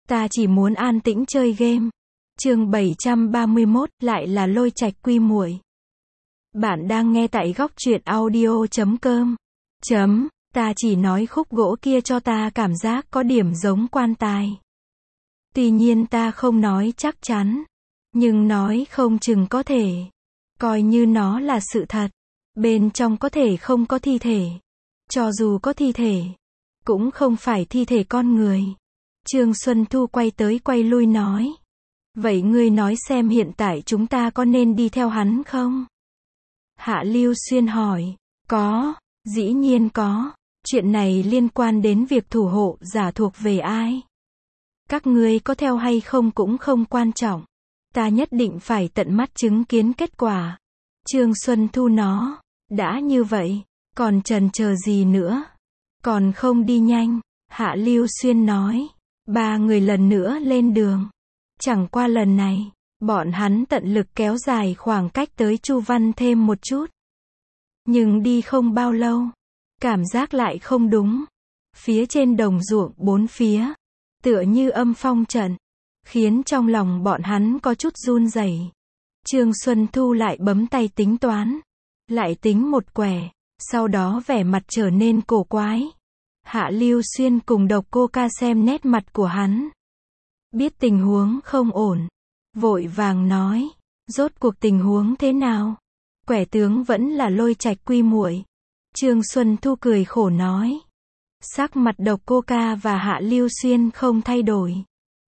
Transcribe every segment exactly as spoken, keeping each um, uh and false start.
Ta chỉ muốn an tĩnh chơi game. Chương bảy trăm ba mươi mốt, lại là Lôi Trạch Quy muội. Bạn đang nghe tại góc truyện audio chấm com. Chấm, ta chỉ nói khúc gỗ kia cho ta cảm giác có điểm giống quan tài. Tuy nhiên ta không nói chắc chắn, nhưng nói không chừng có thể. Coi như nó là sự thật. Bên trong có thể không có thi thể. Cho dù có thi thể, cũng không phải thi thể con người. Trương Xuân Thu quay tới quay lui nói. Vậy ngươi nói xem hiện tại chúng ta có nên đi theo hắn không? Hạ Lưu Xuyên hỏi. Có, dĩ nhiên có. Chuyện này liên quan đến việc thủ hộ giả thuộc về ai. Các ngươi có theo hay không cũng không quan trọng. Ta nhất định phải tận mắt chứng kiến kết quả. Trương Xuân Thu nó. Đã như vậy, còn chần chờ gì nữa? Còn không đi nhanh. Hạ Lưu Xuyên nói. Ba người lần nữa lên đường. Chẳng qua lần này, bọn hắn tận lực kéo dài khoảng cách tới Chu Văn thêm một chút. Nhưng đi không bao lâu, cảm giác lại không đúng. Phía trên đồng ruộng bốn phía, tựa như âm phong trận, khiến trong lòng bọn hắn có chút run rẩy. Trương Xuân Thu lại bấm tay tính toán, lại tính một quẻ, sau đó vẻ mặt trở nên cổ quái. Hạ Lưu Xuyên cùng Độc Cô Ca xem nét mặt của hắn, biết tình huống không ổn, vội vàng nói, rốt cuộc tình huống thế nào? Quẻ tướng vẫn là Lôi Trạch Quy muội. Trương Xuân Thu cười khổ nói. Sắc mặt Độc Cô Ca và Hạ Lưu Xuyên không thay đổi.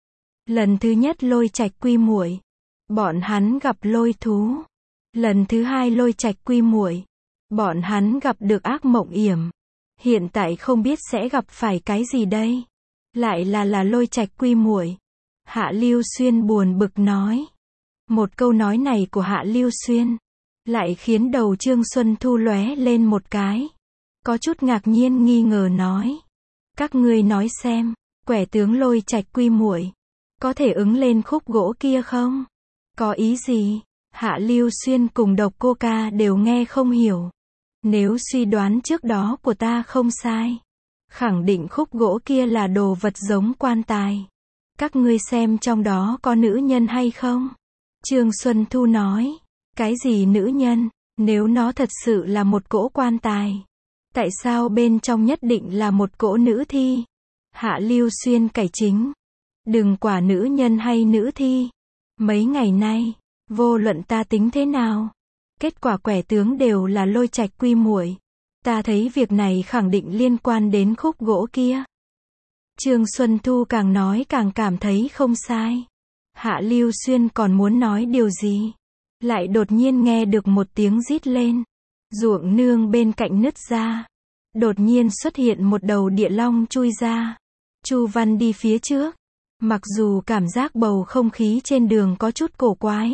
Lần thứ nhất Lôi Trạch Quy muội, bọn hắn gặp lôi thú. Lần thứ hai Lôi Trạch Quy muội, bọn hắn gặp được ác mộng yểm. Hiện tại không biết sẽ gặp phải cái gì đây? Lại là là Lôi Trạch Quy muội. Hạ Lưu Xuyên buồn bực nói. Một câu nói này của Hạ Lưu Xuyên lại khiến đầu Trương Xuân Thu lóe lên một cái. Có chút ngạc nhiên nghi ngờ nói. Các ngươi nói xem, quẻ tướng Lôi Trạch Quy muội có thể ứng lên khúc gỗ kia không? Có ý gì? Hạ Lưu Xuyên cùng Độc Cô Ca đều nghe không hiểu. Nếu suy đoán trước đó của ta không sai, khẳng định khúc gỗ kia là đồ vật giống quan tài. Các ngươi xem trong đó có nữ nhân hay không? Trương Xuân Thu nói. Cái gì nữ nhân? Nếu nó thật sự là một cỗ quan tài, tại sao bên trong nhất định là một cỗ nữ thi? Hạ Lưu Xuyên cải chính. Đừng quả nữ nhân hay nữ thi. Mấy ngày nay, vô luận ta tính thế nào, kết quả quẻ tướng đều là Lôi Trạch Quy muội. Ta thấy việc này khẳng định liên quan đến khúc gỗ kia. Trương Xuân Thu càng nói càng cảm thấy không sai. Hạ Lưu Xuyên còn muốn nói điều gì, lại đột nhiên nghe được một tiếng rít lên. Ruộng nương bên cạnh nứt ra. Đột nhiên xuất hiện một đầu địa long chui ra. Chu Văn đi phía trước. Mặc dù cảm giác bầu không khí trên đường có chút cổ quái,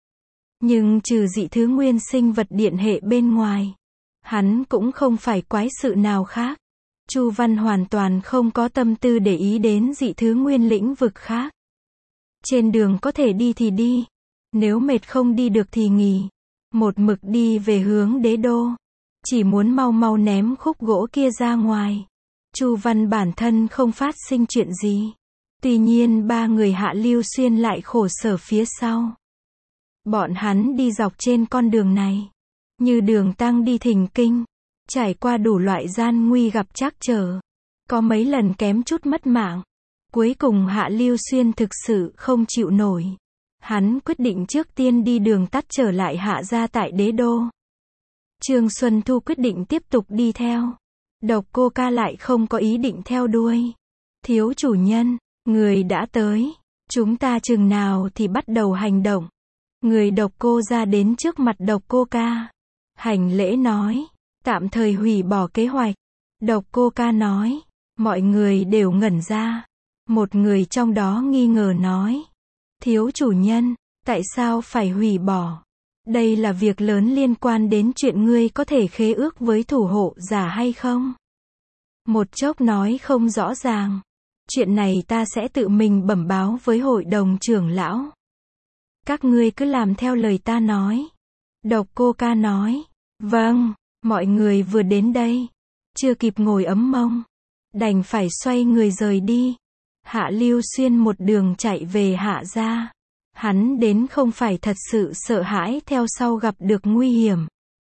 nhưng trừ dị thứ nguyên sinh vật điện hệ bên ngoài, hắn cũng không phải quái sự nào khác. Chu Văn hoàn toàn không có tâm tư để ý đến dị thứ nguyên lĩnh vực khác. Trên đường có thể đi thì đi, nếu mệt không đi được thì nghỉ. Một mực đi về hướng đế đô, chỉ muốn mau mau ném khúc gỗ kia ra ngoài. Chu Văn bản thân không phát sinh chuyện gì. Tuy nhiên ba người Hạ Lưu Xuyên lại khổ sở phía sau. Bọn hắn đi dọc trên con đường này, như đường tăng đi thỉnh kinh, trải qua đủ loại gian nguy gặp trắc trở. Có mấy lần kém chút mất mạng. Cuối cùng Hạ Lưu Xuyên thực sự không chịu nổi. Hắn quyết định trước tiên đi đường tắt trở lại Hạ gia tại đế đô. Trương Xuân Thu quyết định tiếp tục đi theo. Độc Cô Ca lại không có ý định theo đuôi. Thiếu chủ nhân, người đã tới. Chúng ta chừng nào thì bắt đầu hành động. Người Độc Cô ra đến trước mặt Độc Cô Ca. Hành lễ nói. Tạm thời hủy bỏ kế hoạch. Độc Cô Ca nói. Mọi người đều ngẩn ra. Một người trong đó nghi ngờ nói. Thiếu chủ nhân, tại sao phải hủy bỏ? Đây là việc lớn liên quan đến chuyện ngươi có thể khế ước với thủ hộ giả hay không? Một chốc nói không rõ ràng. Chuyện này ta sẽ tự mình bẩm báo với hội đồng trưởng lão. Các ngươi cứ làm theo lời ta nói. Độc Cô Ca nói. Vâng, mọi người vừa đến đây, chưa kịp ngồi ấm mông, đành phải xoay người rời đi. Hạ Lưu Xuyên một đường chạy về Hạ gia. Hắn đến không phải thật sự sợ hãi theo sau gặp được nguy hiểm,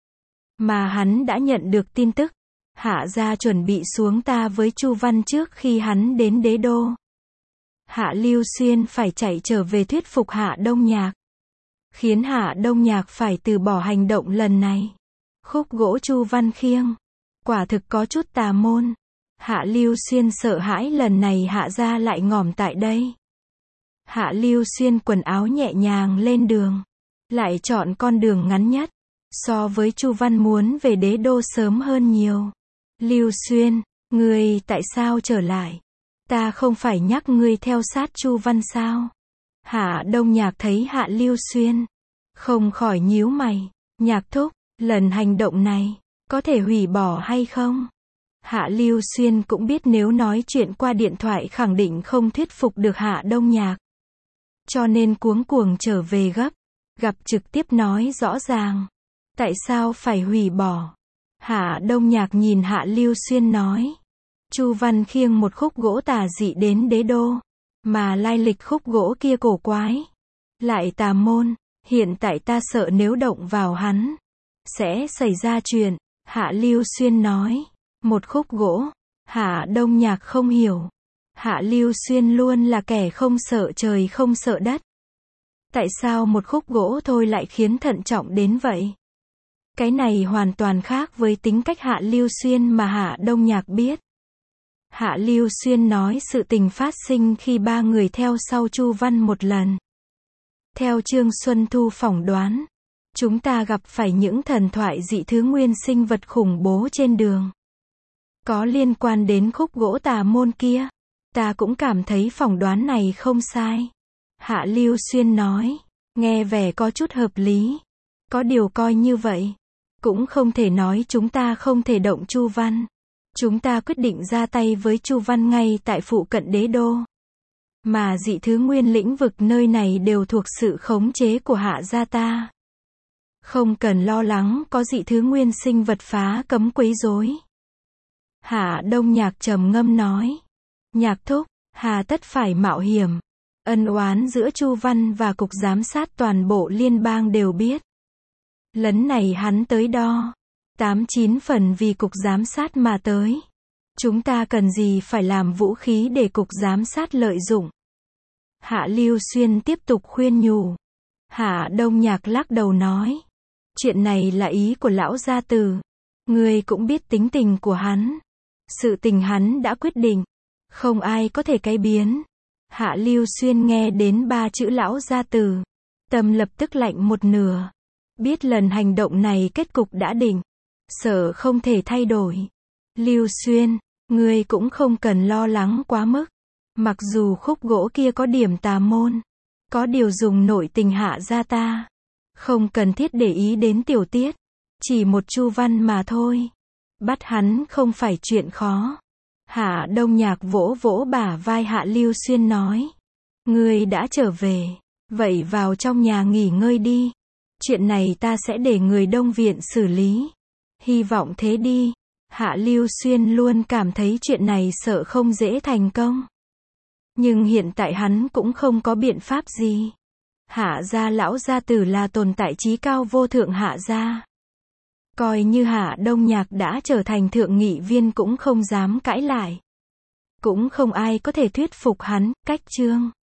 mà hắn đã nhận được tin tức. Hạ gia chuẩn bị xuống ta với Chu Văn trước khi hắn đến đế đô. Hạ Lưu Xuyên phải chạy trở về thuyết phục Hạ Đông Nhạc, khiến Hạ Đông Nhạc phải từ bỏ hành động lần này. Khúc gỗ Chu Văn khiêng, quả thực có chút tà môn. Hạ Lưu Xuyên sợ hãi lần này Hạ gia lại ngỏm tại đây. Hạ Lưu Xuyên quần áo nhẹ nhàng lên đường, lại chọn con đường ngắn nhất, so với Chu Văn muốn về đế đô sớm hơn nhiều. Lưu Xuyên, ngươi tại sao trở lại? Ta không phải nhắc ngươi theo sát Chu Văn sao? Hạ Đông Nhạc thấy Hạ Lưu Xuyên, không khỏi nhíu mày. Nhạc thúc, lần hành động này, có thể hủy bỏ hay không? Hạ Lưu Xuyên cũng biết nếu nói chuyện qua điện thoại khẳng định không thuyết phục được Hạ Đông Nhạc, cho nên cuống cuồng trở về gấp, gặp trực tiếp nói rõ ràng. Tại sao phải hủy bỏ? Hạ Đông Nhạc nhìn Hạ Lưu Xuyên nói. Chu Văn khiêng một khúc gỗ tà dị đến đế đô, mà lai lịch khúc gỗ kia cổ quái, lại tà môn, hiện tại ta sợ nếu động vào hắn, sẽ xảy ra chuyện. Hạ Lưu Xuyên nói. Một khúc gỗ. Hạ Đông Nhạc không hiểu. Hạ Lưu Xuyên luôn là kẻ không sợ trời không sợ đất. Tại sao một khúc gỗ thôi lại khiến thận trọng đến vậy? Cái này hoàn toàn khác với tính cách Hạ Lưu Xuyên mà Hạ Đông Nhạc biết. Hạ Lưu Xuyên nói sự tình phát sinh khi ba người theo sau Chu Văn một lần. Theo Trương Xuân Thu phỏng đoán, chúng ta gặp phải những thần thoại dị thứ nguyên sinh vật khủng bố trên đường, có liên quan đến khúc gỗ tà môn kia. Ta cũng cảm thấy phỏng đoán này không sai. Hạ Lưu Xuyên nói, nghe vẻ có chút hợp lý. Có điều coi như vậy, cũng không thể nói chúng ta không thể động Chu Văn. Chúng ta quyết định ra tay với Chu Văn ngay tại phụ cận đế đô. Mà dị thứ nguyên lĩnh vực nơi này đều thuộc sự khống chế của Hạ gia ta. Không cần lo lắng có dị thứ nguyên sinh vật phá cấm quấy rối. Hạ Đông Nhạc trầm ngâm nói. Nhạc thúc, hà tất phải mạo hiểm. Ân oán giữa Chu Văn và cục giám sát toàn bộ liên bang đều biết. Lần này hắn tới đo, tám chín phần vì cục giám sát mà tới. Chúng ta cần gì phải làm vũ khí để cục giám sát lợi dụng? Hạ Lưu Xuyên tiếp tục khuyên nhủ. Hạ Đông Nhạc lắc đầu nói. Chuyện này là ý của lão gia tử. Ngươi cũng biết tính tình của hắn. Sự tình hắn đã quyết định, không ai có thể cải biến. Hạ Lưu Xuyên nghe đến ba chữ lão gia tử, tâm lập tức lạnh một nửa. Biết lần hành động này kết cục đã định, sợ không thể thay đổi. Lưu Xuyên, ngươi cũng không cần lo lắng quá mức. Mặc dù khúc gỗ kia có điểm tà môn, có điều dùng nội tình Hạ gia ta, không cần thiết để ý đến tiểu tiết. Chỉ một Chu Văn mà thôi, bắt hắn không phải chuyện khó. Hạ Đông Nhạc vỗ vỗ bả vai Hạ Lưu Xuyên nói. Ngươi đã trở về, vậy vào trong nhà nghỉ ngơi đi. Chuyện này ta sẽ để người Đông Viện xử lý. Hy vọng thế đi. Hạ Lưu Xuyên luôn cảm thấy chuyện này sợ không dễ thành công. Nhưng hiện tại hắn cũng không có biện pháp gì. Hạ gia lão gia tử là tồn tại chí cao vô thượng Hạ gia. Coi như Hạ Đông Nhạc đã trở thành thượng nghị viên cũng không dám cãi lại. Cũng không ai có thể thuyết phục hắn. Cách chương